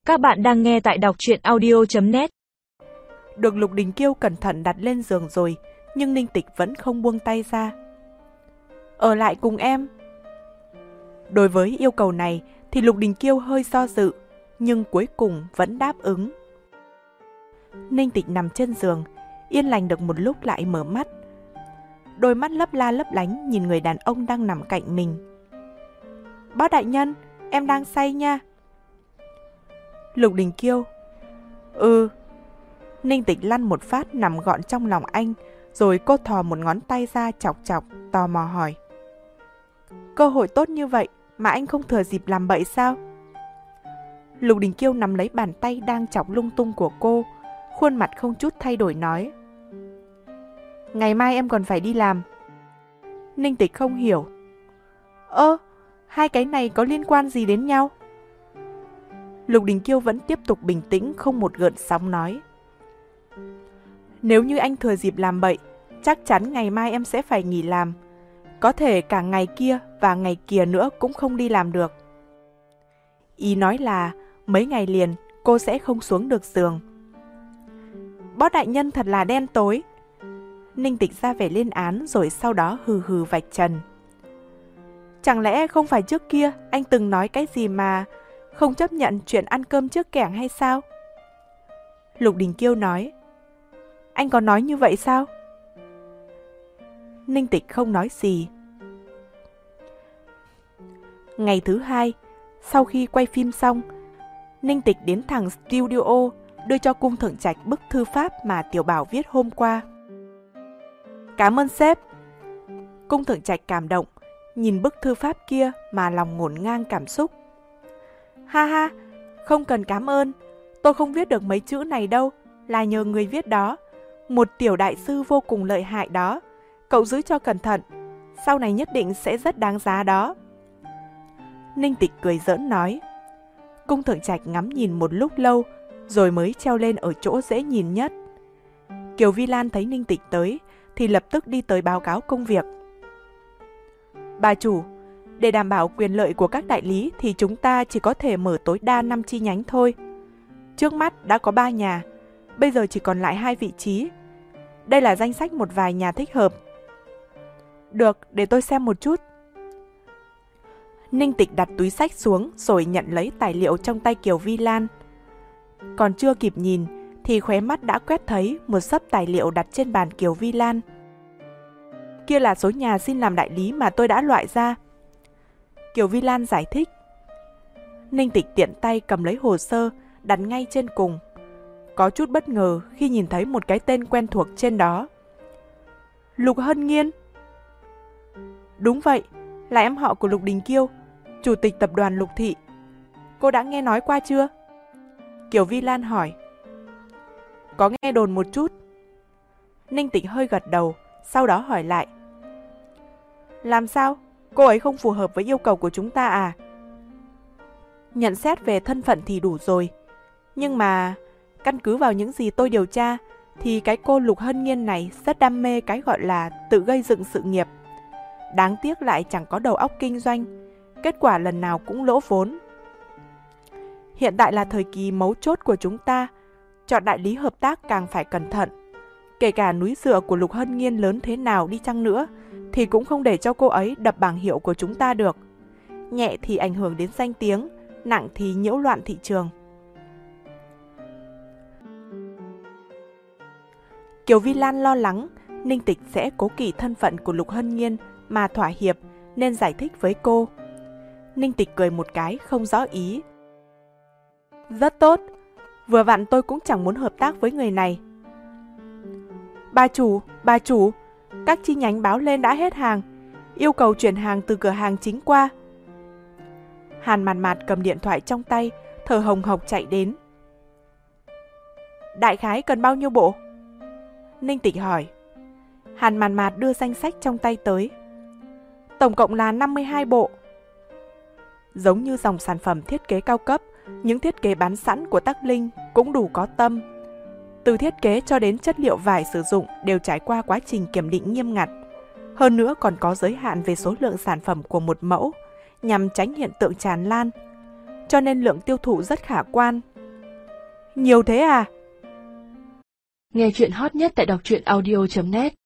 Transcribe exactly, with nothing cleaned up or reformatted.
Các bạn đang nghe tại đọc truyện audio chấm net. Được Lục Đình Kiêu cẩn thận đặt lên giường rồi, nhưng Ninh Tịch vẫn không buông tay ra. Ở lại cùng em. Đối với yêu cầu này thì Lục Đình Kiêu hơi do dự, nhưng cuối cùng vẫn đáp ứng. Ninh Tịch nằm trên giường, yên lành được một lúc lại mở mắt. Đôi mắt lấp la lấp lánh nhìn người đàn ông đang nằm cạnh mình. Bác đại nhân, em đang say nha. Lục Đình Kiêu. Ừ. Ninh Tịch lăn một phát nằm gọn trong lòng anh, rồi cô thò một ngón tay ra chọc chọc, tò mò hỏi. Cơ hội tốt như vậy mà anh không thừa dịp làm bậy sao? Lục Đình Kiêu nắm lấy bàn tay đang chọc lung tung của cô, khuôn mặt không chút thay đổi nói. Ngày mai em còn phải đi làm. Ninh Tịch không hiểu. Ơ, hai cái này có liên quan gì đến nhau? Lục Đình Kiêu vẫn tiếp tục bình tĩnh, không một gợn sóng nói. Nếu như anh thừa dịp làm bậy, chắc chắn ngày mai em sẽ phải nghỉ làm. Có thể cả ngày kia và ngày kia nữa cũng không đi làm được. Ý nói là mấy ngày liền cô sẽ không xuống được giường. Bót đại nhân thật là đen tối. Ninh Tịch ra vẻ lên án rồi sau đó hừ hừ vạch trần. Chẳng lẽ không phải trước kia anh từng nói cái gì mà không chấp nhận chuyện ăn cơm trước kẻng hay sao? Lục Đình Kiêu nói. Anh có nói như vậy sao? Ninh Tịch không nói gì. Ngày thứ hai, sau khi quay phim xong, Ninh Tịch đến thẳng studio đưa cho Cung Thượng Trạch bức thư pháp mà Tiểu Bảo viết hôm qua. Cảm ơn sếp. Cung Thượng Trạch cảm động, nhìn bức thư pháp kia mà lòng ngổn ngang cảm xúc. Ha ha, không cần cảm ơn, tôi không viết được mấy chữ này đâu, là nhờ người viết đó, một tiểu đại sư vô cùng lợi hại đó, cậu giữ cho cẩn thận, sau này nhất định sẽ rất đáng giá đó. Ninh Tịch cười giỡn nói. Cung Thượng Trạch ngắm nhìn một lúc lâu, rồi mới treo lên ở chỗ dễ nhìn nhất. Kiều Vi Lan thấy Ninh Tịch tới, thì lập tức đi tới báo cáo công việc. Bà chủ, để đảm bảo quyền lợi của các đại lý thì chúng ta chỉ có thể mở tối đa năm chi nhánh thôi. Trước mắt đã có ba nhà, bây giờ chỉ còn lại hai vị trí. Đây là danh sách một vài nhà thích hợp. Được, để tôi xem một chút. Ninh Tịch đặt túi sách xuống rồi nhận lấy tài liệu trong tay Kiều Vi Lan. Còn chưa kịp nhìn thì khóe mắt đã quét thấy một xấp tài liệu đặt trên bàn Kiều Vi Lan. Kia là số nhà xin làm đại lý mà tôi đã loại ra. Kiều Vi Lan giải thích. Ninh Tịch tiện tay cầm lấy hồ sơ, đặt ngay trên cùng. Có chút bất ngờ khi nhìn thấy một cái tên quen thuộc trên đó. Lục Hân Nghiên. Đúng vậy, là em họ của Lục Đình Kiêu, chủ tịch tập đoàn Lục Thị. Cô đã nghe nói qua chưa? Kiều Vi Lan hỏi. Có nghe đồn một chút. Ninh Tịch hơi gật đầu, sau đó hỏi lại. Làm sao? Cô ấy không phù hợp với yêu cầu của chúng ta à? Nhận xét về thân phận thì đủ rồi. Nhưng mà, căn cứ vào những gì tôi điều tra, thì cái cô Lục Hân Nghiên này rất đam mê cái gọi là tự gây dựng sự nghiệp. Đáng tiếc lại chẳng có đầu óc kinh doanh, kết quả lần nào cũng lỗ vốn. Hiện tại là thời kỳ mấu chốt của chúng ta, chọn đại lý hợp tác càng phải cẩn thận. Kể cả núi dựa của Lục Hân Nghiên lớn thế nào đi chăng nữa, thì cũng không để cho cô ấy đập bảng hiệu của chúng ta được. Nhẹ thì ảnh hưởng đến danh tiếng, nặng thì nhiễu loạn thị trường. Kiều Vi Lan lo lắng Ninh Tịch sẽ cố kỵ thân phận của Lục Hân Nghiên mà thỏa hiệp, nên giải thích với cô. Ninh Tịch cười một cái không rõ ý. Rất tốt, vừa vặn tôi cũng chẳng muốn hợp tác với người này. Bà chủ, bà chủ, các chi nhánh báo lên đã hết hàng, yêu cầu chuyển hàng từ cửa hàng chính qua. Hàn Mạt Mạt cầm điện thoại trong tay, thở hồng hộc chạy đến. Đại khái cần bao nhiêu bộ? Ninh Tịch hỏi. Hàn Mạt Mạt đưa danh sách trong tay tới. Tổng cộng là năm mươi hai bộ. Giống như dòng sản phẩm thiết kế cao cấp, những thiết kế bán sẵn của Tắc Linh cũng đủ có tâm. Từ thiết kế cho đến chất liệu vải sử dụng đều trải qua quá trình kiểm định nghiêm ngặt. Hơn nữa còn có giới hạn về số lượng sản phẩm của một mẫu, nhằm tránh hiện tượng tràn lan. Cho nên lượng tiêu thụ rất khả quan. Nhiều thế à? Nghe chuyện hot nhất tại đọc truyện audio chấm net